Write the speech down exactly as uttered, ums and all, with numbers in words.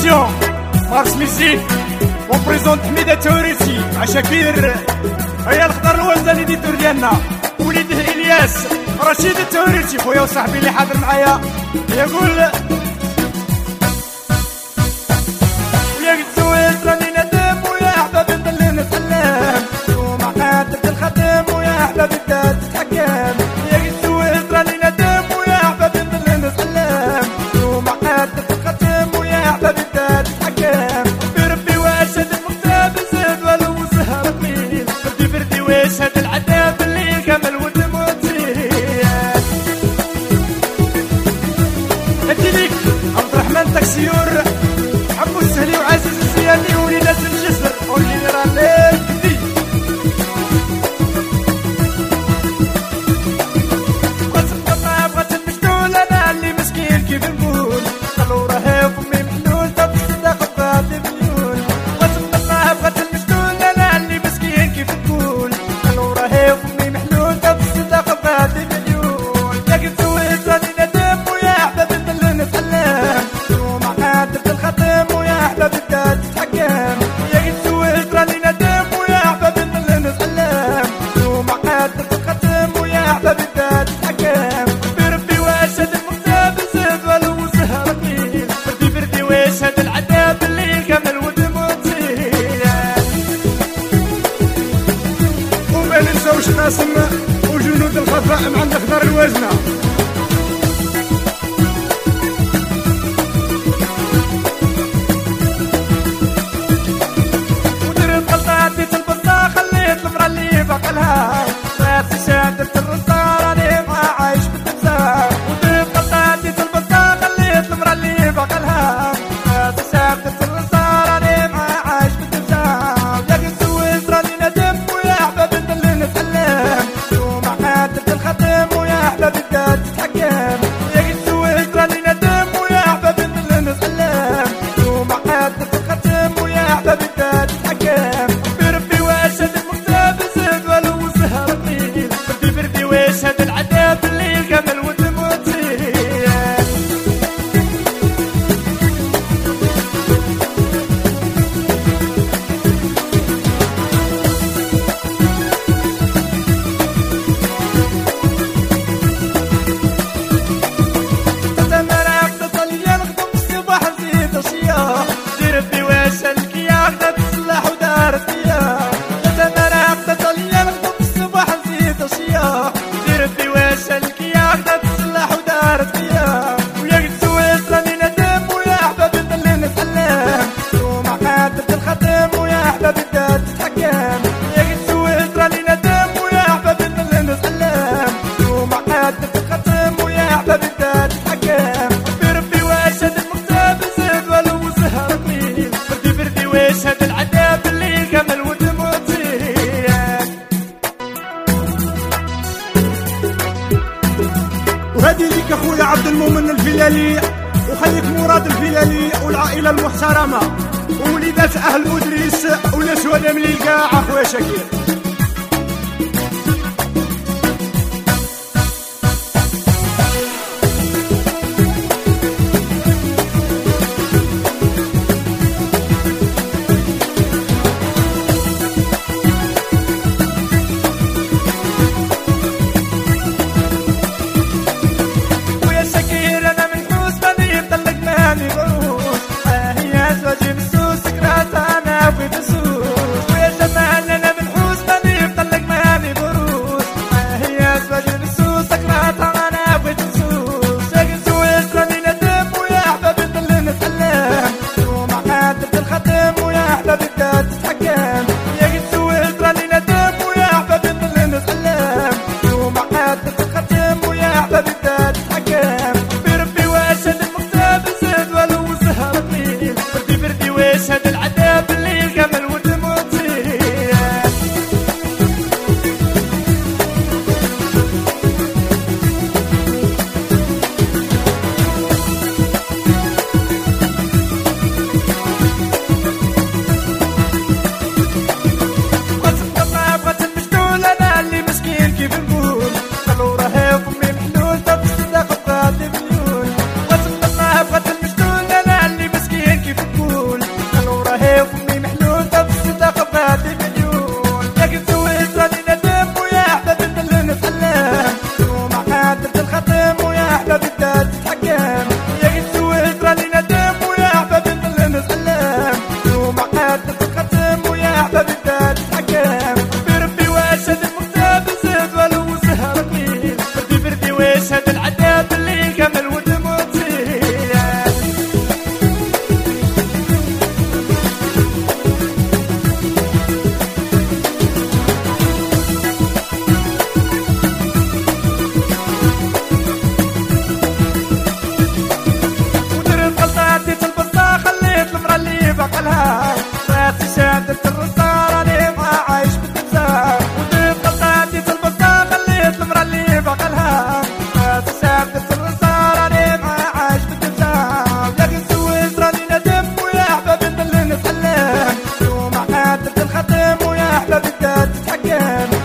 Attention, Mars Music, on présente Hamida Taouriti مع شاكير. هيا الخضر الوزن ديتور ديالنا وليده الياس رشيد التاوريتي خويا وصاحبي اللي حاضر معايا. يقول ويا قلت سويت راني ندم ويا احبابي نضل نتعلم ومع قادة الخدم ويا احبابي بدات تتحكم. يا قلت سويت راني ندم ويا احبابي نضل نتعلم ومع قادة الخدم ويا احبابي بدات تتحكم. بربي واش هاد المكتاب زاد ولو سهر طويل بردي بردي واش هاد العذاب اللي كامل ودم وطير. هدي ليك عبد الرحمن تاكسيور عبو السهلي وعزيز الزياني وليدات الجسر والجنرال كدي. بغات نطلع بغات المشلول انا اللي مسكين كيف نقول قالوا راه فمي محلول طب الصداقه بغاتي مليون. بغات نطلع بغات المشلول انا اللي مسكين كيف نقول قالوا راه فمي محلول طب الصداقه بغاتي مليون. يا قلت سويت راني ندم ويا احبابي نضل نتعلم ومع قادة الخدم ويا احبابي بدات تتحكم. يا قلت سويت راني ندم ويا احبابي نضل نتعلم ومع قادة الخدم ويا احبابي بدات تتحكم. بربي واش هاد المكتاب زاد ولو سهر طويل بردي بردي واش هاد العذاب اللي كامل ودم وطير. وما ننساوش قاسم وجنود الخفاء مع الخضر الوزنه. ودرت غلطة عديت البصة خليت المرا اللي باقلها راسي شادت الرصة راني معا عايش بالتمساح. ودرت غلطة عديت البصة خليت المرا اللي باقلها راسي شادت الرصة راني معا عايش بالتمساح. يا قلت سويت راني ندم ويا احبابي نضل نتعلم ومع قادة الخدم ويا احبابي بدات تتحكم. يا قلت سويت راني ندم ويا احبابي نضل نتعلم ومع قادة الخدم ويا احبابي بدات تتحكم. بربي واش هاد المكتاب زاد ولو سهر طويل بردي بردي واش هاد العذاب اللي كامل ودم وطير. تتمرق تطليا نخدم الصباح نزيد الصياح بربي واش الكياك تصلح ودارت فيا. تتمرق تطليا نخدم الصباح نزيد الصياح بربي واش الكياك تصلح ودارت فيا. ويا قلت سويت راني ندم ويا احبابي نضل نتعلم ومع قادة الخدم ويا احبابي بدات تتحكم. يا قلت سويت راني ندم ويا احبابي نضل نتعلم ومع قادة الخدم ويا احبابي بدات تتحكم. بربي واش هاد المكتاب زاد ولو سهر طويل بردي بردي واش هاد العذاب اللي كامل ودم وطير. وهذه ليك اخويا عبد المؤمن الفلالي وخليك مراد الفلالي والعائله المحترمه ووليدات اهل ادريس وناس ولا من الكاع اخويا شاكير. ويا شاكير انا منحوس ماني مطلق ماني غروس ها هي زواجي مسوس سكرات انا في بسوس. ويا جمال انا منحوس تتحكم